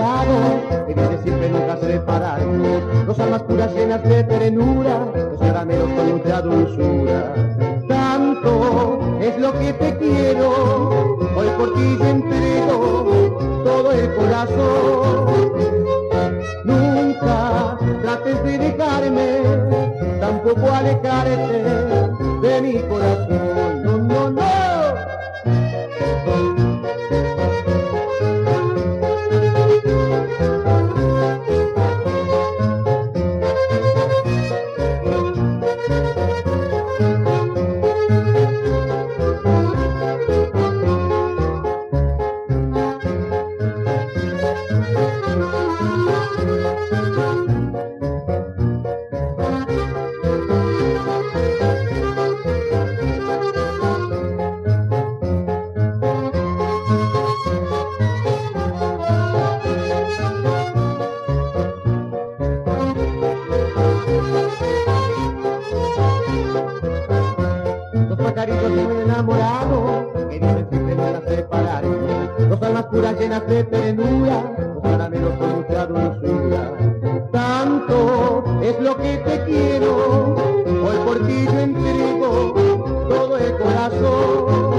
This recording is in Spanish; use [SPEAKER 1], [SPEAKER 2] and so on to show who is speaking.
[SPEAKER 1] enamorados, que dice siempre nunca separarnos. Dos almas puras llenas de ternura, dos caramelos con mucha dulzura. Tanto es lo que te quiero, hoy por ti yo entrego todo el corazón. Nunca trates de dejarme, tampoco alejarte de mi corazón. No, no, no. Pajarillos muy enamorados, que dicen siempre nunca separarnos. Dos almas puras llenas de ternura, dos caramelos con mucha dulzura. Tanto es lo que te quiero, hoy por ti yo entrego todo el corazón.